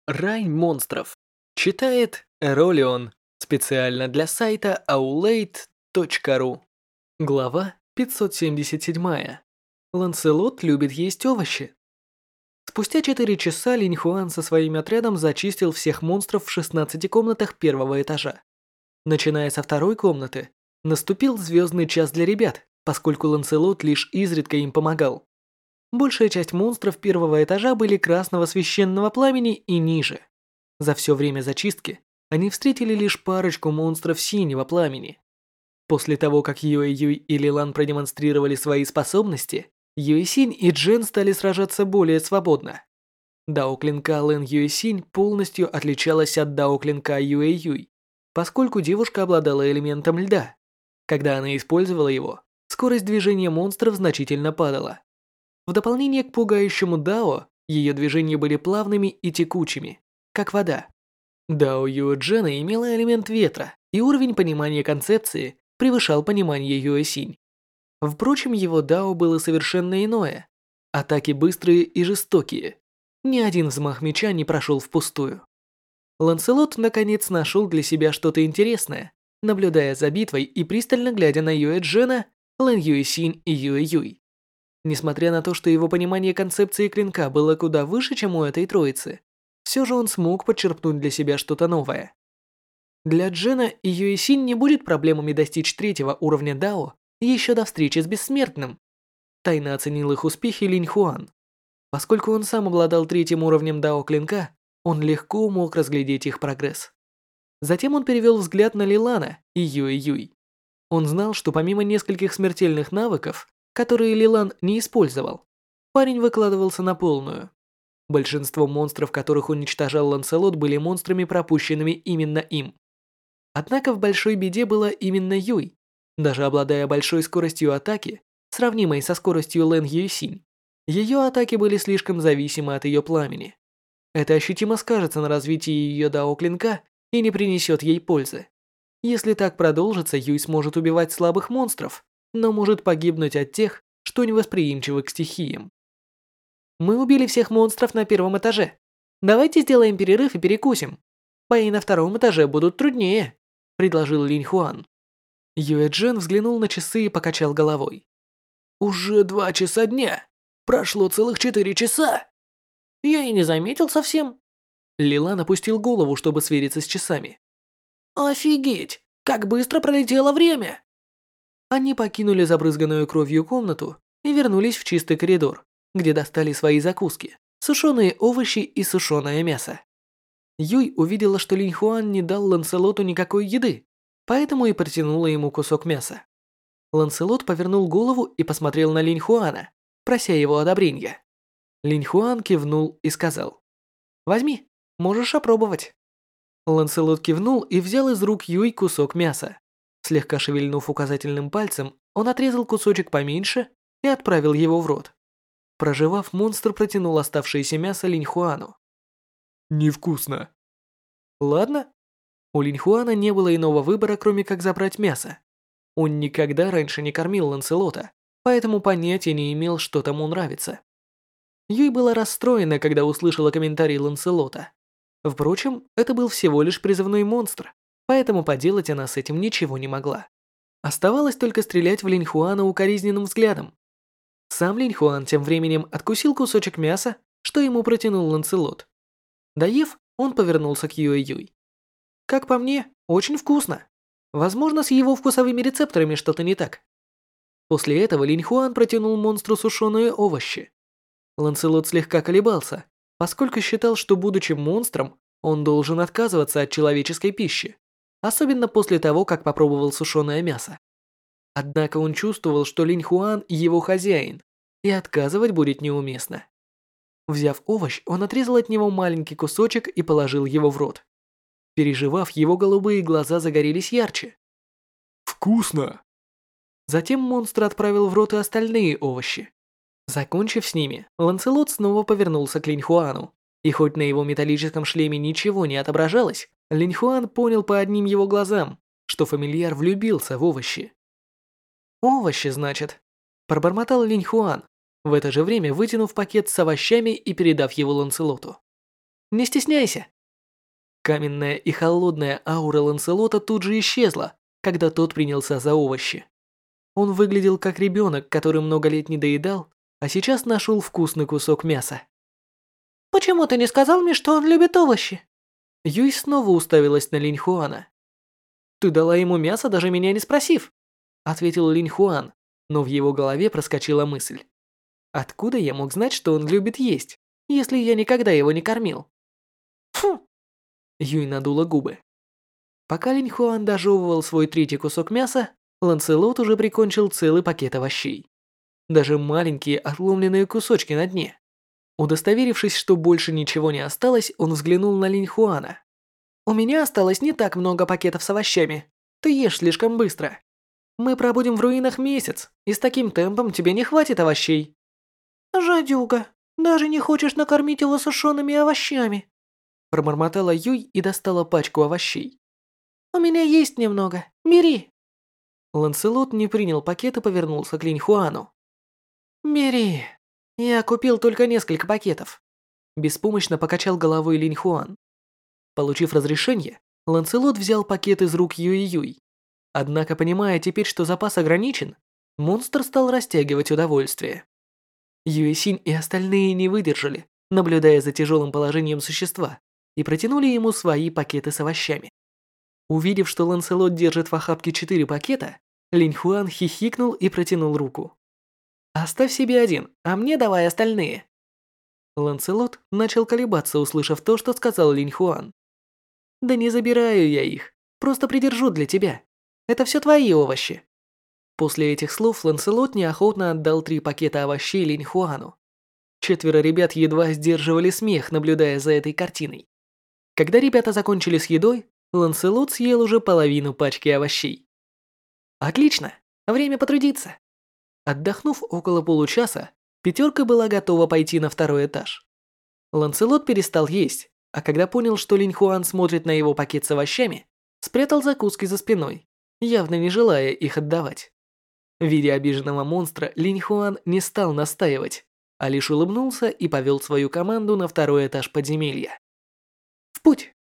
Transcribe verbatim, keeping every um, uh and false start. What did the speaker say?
Рай монстров. Читает Эролион. Специально для сайта аулейт точка ру. Глава пятьсот семьдесят семь. Ланселот любит есть овощи. Спустя четыре часа Линь Хуан со своим отрядом зачистил всех монстров в шестнадцати комнатах первого этажа. Начиная со второй комнаты, наступил звездный час для ребят, поскольку Ланселот лишь изредка им помогал. Большая часть монстров первого этажа были красного священного пламени и ниже. За все время зачистки они встретили лишь парочку монстров синего пламени. После того, как Юэ Юй и Лилан продемонстрировали свои способности, Юэсинь и Джен стали сражаться более свободно. Дао клинка Лэн Юэсинь полностью отличалась от дао клинка Юэ Юй, поскольку девушка обладала элементом льда. Когда она использовала его, скорость движения монстров значительно падала. В дополнение к пугающему дао, ее движения были плавными и текучими, как вода. Дао Юэ Джена имела элемент ветра, и уровень понимания концепции превышал понимание Юэсинь. Впрочем, его дао было совершенно иное. Атаки быстрые и жестокие. Ни один взмах меча не прошел впустую. Ланселот наконец нашел для себя что-то интересное, наблюдая за битвой и пристально глядя на Юэ Джена, Лэн Юэсинь и Юэ Юй. Несмотря на то, что его понимание концепции клинка было куда выше, чем у этой троицы, все же он смог подчерпнуть для себя что-то новое. Для Джена и Юэсинь не будет проблемами достичь третьего уровня дао еще до встречи с Бессмертным. Тайно оценил их успехи Линь Хуан. Поскольку он сам обладал третьим уровнем дао клинка, он легко мог разглядеть их прогресс. Затем он перевел взгляд на Лилана и Юэ Юй. Он знал, что помимо нескольких смертельных навыков, которые Лилан не использовал, парень выкладывался на полную. Большинство монстров, которых уничтожал Ланселот, были монстрами, пропущенными именно им. Однако в большой беде была именно Юй. Даже обладая большой скоростью атаки, сравнимой со скоростью Лэн Юэсинь, ее атаки были слишком зависимы от ее пламени. Это ощутимо скажется на развитии ее дао клинка и не принесет ей пользы. Если так продолжится, Юй сможет убивать слабых монстров, но может погибнуть от тех, что невосприимчивы к стихиям. Мы убили всех монстров на первом этаже. Давайте сделаем перерыв и перекусим. Бои на втором этаже будут труднее, предложил Линь Хуан. Юэ Джен взглянул на часы и покачал головой. Уже два часа дня. Прошло целых четыре часа. Я и не заметил совсем. Лилан опустил голову, чтобы свериться с часами. Офигеть, как быстро пролетело время. Они покинули забрызганную кровью комнату и вернулись в чистый коридор, где достали свои закуски, сушеные овощи и сушеное мясо. Юй увидела, что Линь Хуан не дал Ланселоту никакой еды, поэтому и протянула ему кусок мяса. Ланселот повернул голову и посмотрел на Линь Хуана, прося его одобрения. Линь Хуан кивнул и сказал: «Возьми, можешь опробовать». Ланселот кивнул и взял из рук Юй кусок мяса. Слегка шевельнув указательным пальцем, он отрезал кусочек поменьше и отправил его в рот. Прожевав, монстр протянул оставшееся мясо Линь Хуану. «Невкусно». «Ладно». У Линь Хуана не было иного выбора, кроме как забрать мясо. Он никогда раньше не кормил Ланселота, поэтому понятия не имел, что тому нравится. Юй была расстроена, когда услышала комментарий Ланселота. Впрочем, это был всего лишь призывной монстр, поэтому поделать она с этим ничего не могла. Оставалось только стрелять в Линь Хуана укоризненным взглядом. Сам Линь Хуан тем временем откусил кусочек мяса, что ему протянул Ланселот. Доев, он повернулся к Юэ Юй. «Как по мне, очень вкусно. Возможно, с его вкусовыми рецепторами что-то не так». После этого Линь Хуан протянул монстру сушеные овощи. Ланселот слегка колебался, поскольку считал, что, будучи монстром, он должен отказываться от человеческой пищи, особенно после того, как попробовал сушеное мясо. Однако он чувствовал, что Линь Хуан его хозяин, и отказывать будет неуместно. Взяв овощ, он отрезал от него маленький кусочек и положил его в рот. Переживав, его голубые глаза загорелись ярче. «Вкусно!» Затем монстр отправил в рот и остальные овощи. Закончив с ними, Ланселот снова повернулся к Линь Хуану, и хоть на его металлическом шлеме ничего не отображалось, Линь Хуан понял по одним его глазам, что фамильяр влюбился в овощи. «Овощи, значит», – пробормотал Линь Хуан, в это же время вытянув пакет с овощами и передав его Ланселоту. Не стесняйся». Каменная и холодная аура Ланселота тут же исчезла, когда тот принялся за овощи. Он выглядел как ребенок, который много лет не доедал, а сейчас нашел вкусный кусок мяса. «Почему ты не сказал мне, что он любит овощи?» Юй снова уставилась на Линь Хуана. «Ты дала ему мясо, даже меня не спросив», ответил Линь Хуан, но в его голове проскочила мысль. «Откуда я мог знать, что он любит есть, если я никогда его не кормил?» «Фу!» Юй надула губы. Пока Линь Хуан дожевывал свой третий кусок мяса, Ланселот уже прикончил целый пакет овощей. Даже маленькие отломленные кусочки на дне. Удостоверившись, что больше ничего не осталось, он взглянул на Линь Хуана. «У меня осталось не так много пакетов с овощами. Ты ешь слишком быстро. Мы пробудем в руинах месяц, и с таким темпом тебе не хватит овощей». «Жадюга, даже не хочешь накормить его сушеными овощами», пробормотала Юй и достала пачку овощей. «У меня есть немного, бери». Ланселот не принял пакет и повернулся к Линь Хуану. «Бери, я купил только несколько пакетов», беспомощно покачал головой Линь Хуан. Получив разрешение, Ланселот взял пакет из рук Юй-Юй. Однако, понимая теперь, что запас ограничен, монстр стал растягивать удовольствие. Юэсинь и остальные не выдержали, наблюдая за тяжелым положением существа, и протянули ему свои пакеты с овощами. Увидев, что Ланселот держит в охапке четыре пакета, Линь Хуан хихикнул и протянул руку. «Оставь себе один, а мне давай остальные». Ланселот начал колебаться, услышав то, что сказал Линь Хуан. «Да не забираю я их, просто придержу для тебя. Это все твои овощи». После этих слов Ланселот неохотно отдал три пакета овощей Линь Хуану. Четверо ребят едва сдерживали смех, наблюдая за этой картиной. Когда ребята закончили с едой, Ланселот съел уже половину пачки овощей. «Отлично, время потрудиться». Отдохнув около получаса, пятерка была готова пойти на второй этаж. Ланселот перестал есть, а когда понял, что Линь Хуан смотрит на его пакет с овощами, спрятал закуски за спиной, явно не желая их отдавать. Видя обиженного монстра, Линь Хуан не стал настаивать, а лишь улыбнулся и повел свою команду на второй этаж подземелья. «В путь!»